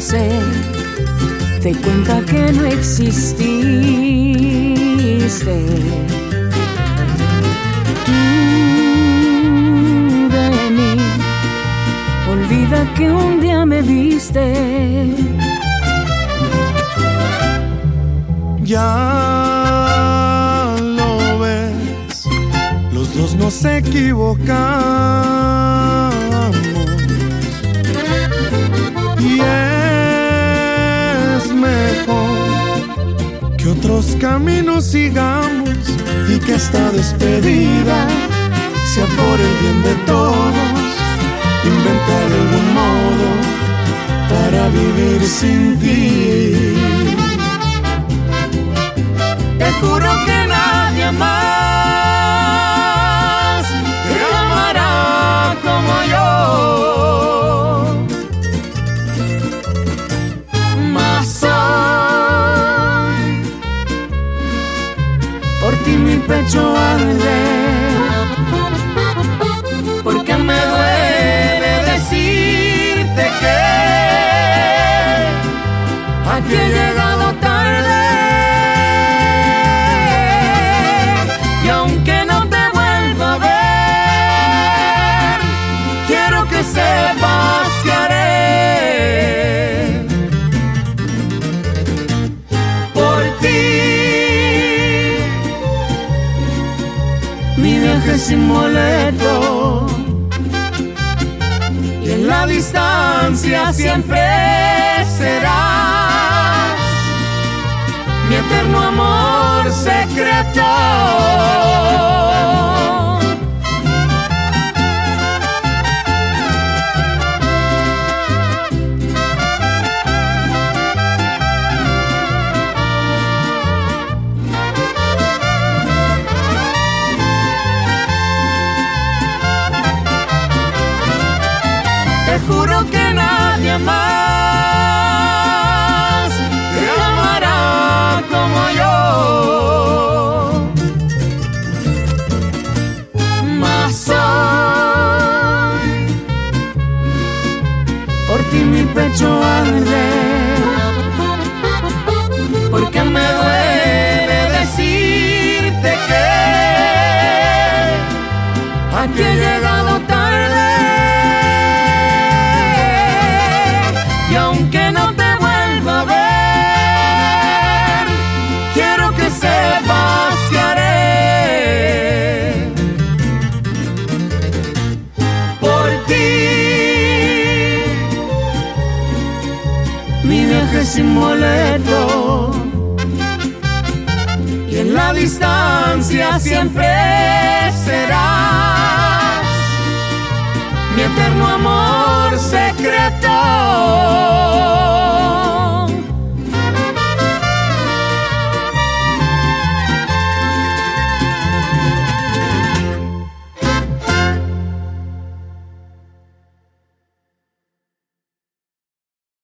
sé, te cuenta que no exististe. Tú de mí, olvida que un día me viste. Ya lo ves, los dos nos equivocamos y es mejor que otros caminos sigamos y que esta despedida sea por el bien de todos. Inventar algún modo para vivir sin ti. Te juro que nadie más te amará como yo. Mas hoy por ti mi pecho arde, porque me duele decirte que aquí he llegado tarde. Sepas que haré por ti mi viaje sin boleto, y en la distancia siempre serás mi eterno amor secreto. Te juro que nadie más te amará como yo. Mas hoy por ti mi pecho arde, porque me duele decirte que aquí he llegado tarde. Y aunque no te vuelva a ver, quiero que sepas que haré por ti mi viaje sin boleto, y en la distancia siempre serás mi eterno amor secreto.